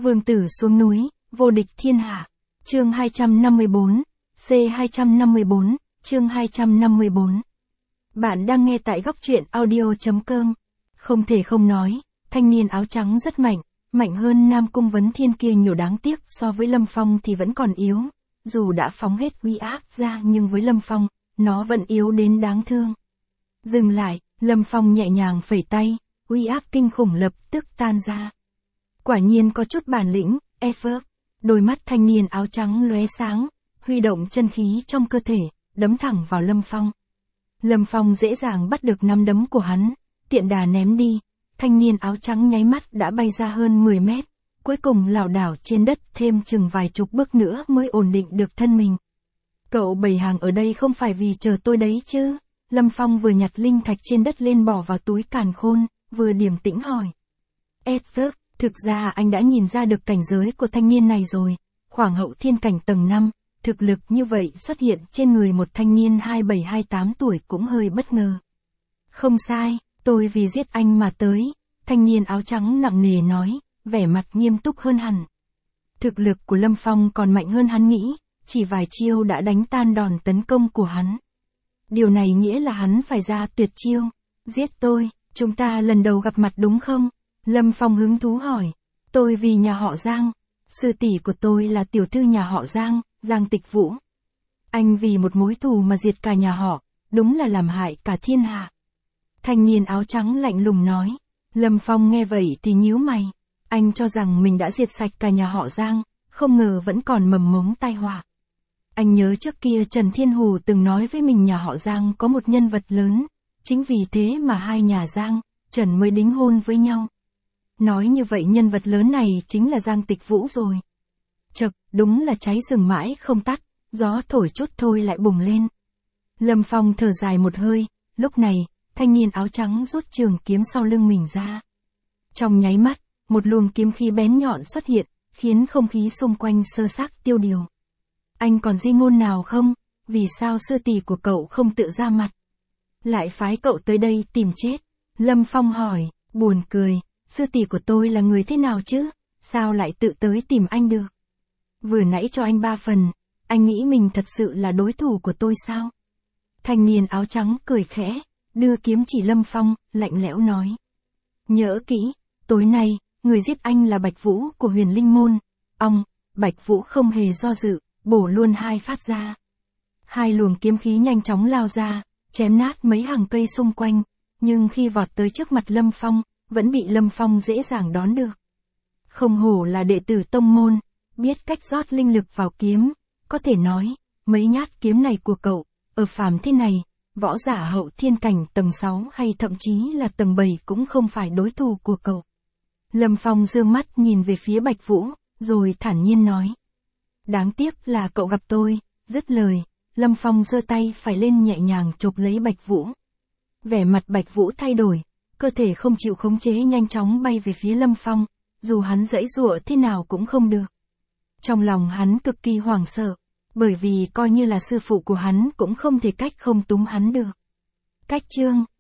Vương tử xuống núi, vô địch thiên hạ. Chương 254, C254, chương 254. Bạn đang nghe tại góc truyện audio.com. Không thể không nói, thanh niên áo trắng rất mạnh, mạnh hơn Nam Cung Vấn Thiên kia nhiều, đáng tiếc so với Lâm Phong thì vẫn còn yếu. Dù đã phóng hết uy áp ra nhưng với Lâm Phong, nó vẫn yếu đến đáng thương. Dừng lại, Lâm Phong nhẹ nhàng phẩy tay, uy áp kinh khủng lập tức tan ra. Quả nhiên có chút bản lĩnh, effort. Đôi mắt thanh niên áo trắng lóe sáng, huy động chân khí trong cơ thể, đấm thẳng vào Lâm Phong. Lâm Phong dễ dàng bắt được nắm đấm của hắn, tiện đà ném đi, thanh niên áo trắng nháy mắt đã bay ra hơn 10 mét, cuối cùng lảo đảo trên đất thêm chừng vài chục bước nữa mới ổn định được thân mình. Cậu bày hàng ở đây không phải vì chờ tôi đấy chứ? Lâm Phong vừa nhặt linh thạch trên đất lên bỏ vào túi càn khôn, vừa điềm tĩnh hỏi. Edward, thực ra anh đã nhìn ra được cảnh giới của thanh niên này rồi, khoảng hậu thiên cảnh tầng 5, thực lực như vậy xuất hiện trên người một thanh niên 27-28 tuổi cũng hơi bất ngờ. Không sai, tôi vì giết anh mà tới, thanh niên áo trắng nặng nề nói, vẻ mặt nghiêm túc hơn hẳn. Thực lực của Lâm Phong còn mạnh hơn hắn nghĩ, chỉ vài chiêu đã đánh tan đòn tấn công của hắn. Điều này nghĩa là hắn phải ra tuyệt chiêu. Giết tôi, chúng ta lần đầu gặp mặt đúng không? Lâm Phong hứng thú hỏi. Tôi vì nhà họ Giang. Sư tỷ của tôi là tiểu thư nhà họ Giang, Giang Tịch Vũ. Anh vì một mối thù mà diệt cả nhà họ, đúng là làm hại cả thiên hạ. Thanh niên áo trắng lạnh lùng nói. Lâm Phong nghe vậy thì nhíu mày. Anh cho rằng mình đã diệt sạch cả nhà họ Giang, không ngờ vẫn còn mầm mống tai họa. Anh nhớ trước kia Trần Thiên Hù từng nói với mình nhà họ Giang có một nhân vật lớn, chính vì thế mà hai nhà Giang, Trần mới đính hôn với nhau. Nói như vậy nhân vật lớn này chính là Giang Tịch Vũ rồi. Chậc, đúng là cháy rừng mãi không tắt, gió thổi chút thôi lại bùng lên. Lâm Phong thở dài một hơi, lúc này, thanh niên áo trắng rút trường kiếm sau lưng mình ra. Trong nháy mắt, một luồng kiếm khí bén nhọn xuất hiện, khiến không khí xung quanh sơ xác tiêu điều. Anh còn di ngôn nào không? Vì sao sư tỷ của cậu không tự ra mặt? Lại phái cậu tới đây tìm chết? Lâm Phong hỏi, buồn cười, sư tỷ của tôi là người thế nào chứ? Sao lại tự tới tìm anh được? Vừa nãy cho anh 3 phần, anh nghĩ mình thật sự là đối thủ của tôi sao? Thanh niên áo trắng cười khẽ, đưa kiếm chỉ Lâm Phong, lạnh lẽo nói. Nhớ kỹ, tối nay, người giết anh là Bạch Vũ của Huyền Linh Môn. Bạch Vũ không hề do dự, bổ luôn 2 phát ra. 2 luồng kiếm khí nhanh chóng lao ra, chém nát mấy hàng cây xung quanh, nhưng khi vọt tới trước mặt Lâm Phong, vẫn bị Lâm Phong dễ dàng đón được. Không hổ là đệ tử tông môn, biết cách rót linh lực vào kiếm, có thể nói, mấy nhát kiếm này của cậu, ở phàm thế này, võ giả hậu thiên cảnh tầng 6 hay thậm chí là tầng 7 cũng không phải đối thủ của cậu. Lâm Phong dương mắt nhìn về phía Bạch Vũ, rồi thản nhiên nói. Đáng tiếc là cậu gặp tôi, dứt lời, Lâm Phong giơ tay phải lên nhẹ nhàng chộp lấy Bạch Vũ. Vẻ mặt Bạch Vũ thay đổi, cơ thể không chịu khống chế nhanh chóng bay về phía Lâm Phong, dù hắn giãy giụa thế nào cũng không được. Trong lòng hắn cực kỳ hoảng sợ, bởi vì coi như là sư phụ của hắn cũng không thể cách không túm hắn được. Cách chương,